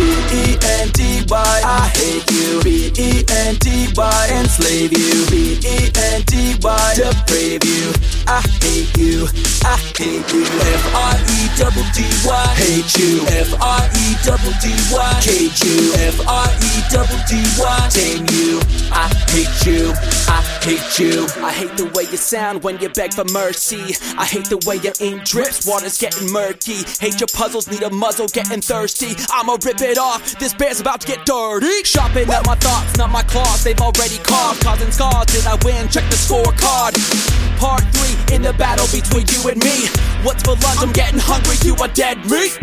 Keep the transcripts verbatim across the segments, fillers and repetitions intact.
B E N D Y, I hate you. B E N D Y, enslave you. B E N D Y, deprave you. I hate you, I hate you. F R E double D Y, hate you. F R E double D Y, cage you. F R E double D Y, tame you. I hate you, I hate you. I hate the way you sound when you beg for mercy. I hate the way your ink drips, water's getting murky. Hate your puzzles, need a muzzle, getting thirsty. I'ma rip it off, this bear's about to get dirty. Sharpen up my thoughts, not my claws, they've already carved. Causing scars, did I win? Check the scorecard. Part three, in the battle between you and me. What's for lunch? I'm getting hungry, you are dead meat.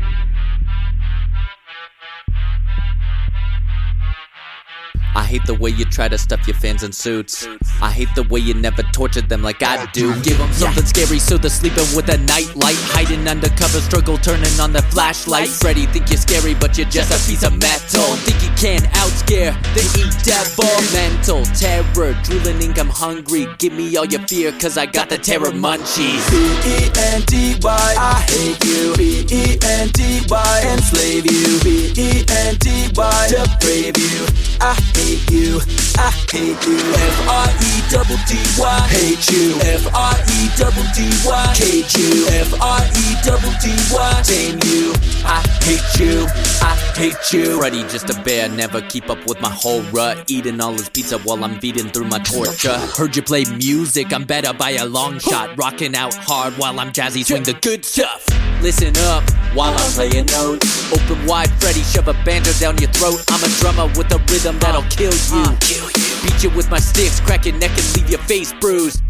I hate the way you try to stuff your fans in suits. I hate the way you never tortured them like I do. Give them something scary so they're sleeping with a nightlight. Hiding undercover, struggle turning on the flashlight. Freddy, think you're scary but you're just a piece of metal. Think you can outscare the E-Devil. Mental terror, drooling ink, I'm hungry. Give me all your fear cause I got the terror munchies. B E N D Y, I hate you. B E N D Y, enslave you. B E N D Y, deprave you. I hate you, I hate you. F R E double D Y, hate you. F R E double D Y, cage you. F R E double D Y, tame you. I hate you, I hate you. Freddy just a bear, never keep up with my whole rut. Eating all his pizza while I'm beating through my torture. Heard you play music, I'm better by a long shot. Rocking out hard while I'm jazzy, swing the good stuff. Listen up while I'm playing notes. Open wide, Freddy, shove a banjo down your throat. I'm a drummer with a rhythm that'll kill you. Uh, kill you. Beat you with my sticks, crack your neck and leave your face bruised.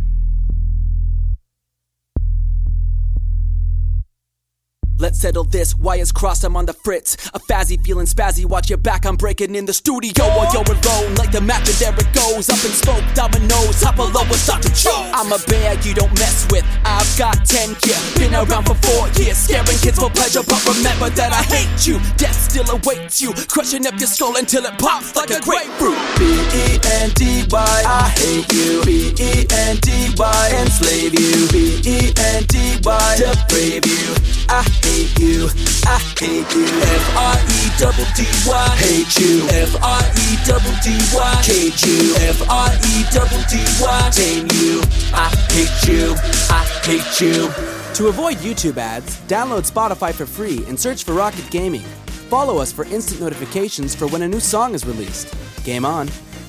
Let's settle this, wires crossed, I'm on the fritz. A fazzy feeling spazzy, watch your back, I'm breaking in the studio. While you're alone, like the match and there it goes. Up in smoke, dominoes, hop below with Doctor Joe. I'm a bear you don't mess with, I've got ten years. Been around for four years, scaring kids for pleasure. But remember that I hate you, death still awaits you. Crushing up your skull until it pops like a grapefruit. B E N D Y, I hate you. B E N D Y, enslave you. B E N D Y, deprave you. I hate you, I hate you. F R E double D Y, hate you. F R E double D Y, cage you. F R E double D Y, tame you. I hate you, I hate you. To avoid YouTube ads, download Spotify for free and search for Rocket Gaming. Follow us for instant notifications for when a new song is released. Game on.